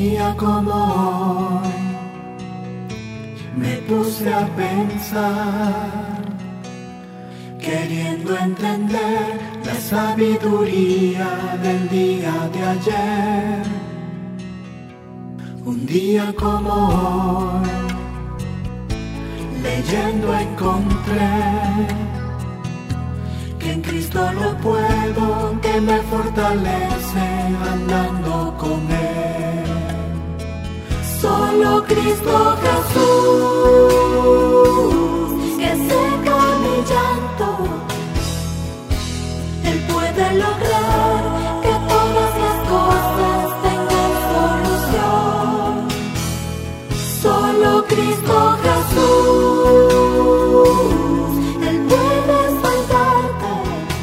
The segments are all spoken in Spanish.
día como hoy me puse a pensar, queriendo entender la sabiduría del día de ayer. Un día como hoy, leyendo encontré que en Cristo lo puedo, que me fortalece andando con Él. Solo Cristo Jesús, que seca mi llanto, Él puede lograr que todas las cosas tengan solución. Solo Cristo Jesús, Él puede salvarte,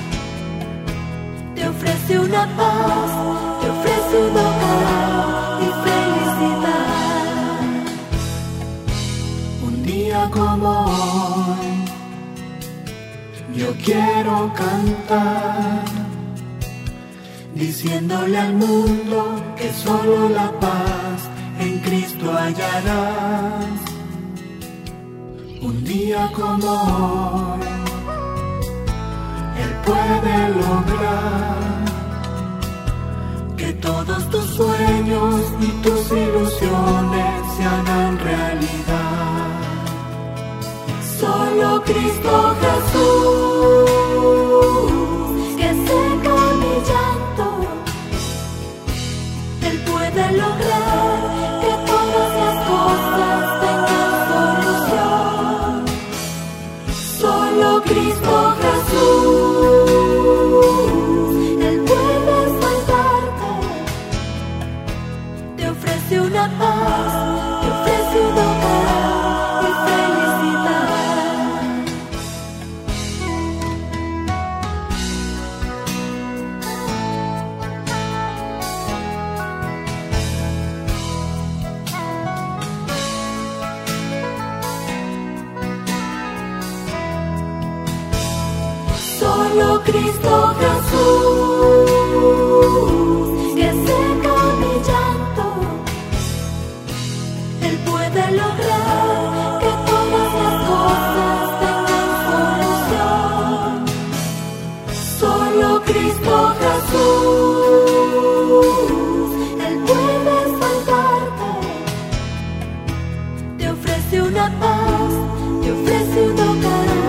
te ofrece una paz, te ofrece un hogar y felicidad. Un día como hoy, yo quiero cantar, diciéndole al mundo que solo la paz en Cristo hallarás. Un día como hoy, Él puede lograr que todos tus sueños y tus ilusiones se hagan realidad. Solo Cristo Jesús, que seca mi llanto, Él puede lograr que todas las cosas tengan solución. Solo Cristo Jesús, Él puede salvarte, te ofrece una paz, te ofrece un hogar y felicidad. Solo Cristo Jesús, que seca mi llanto, Él puede lograr que todas las cosas tengan solución. Solo Cristo Jesús, Él puede salvarte, te ofrece una paz, te ofrece un hogar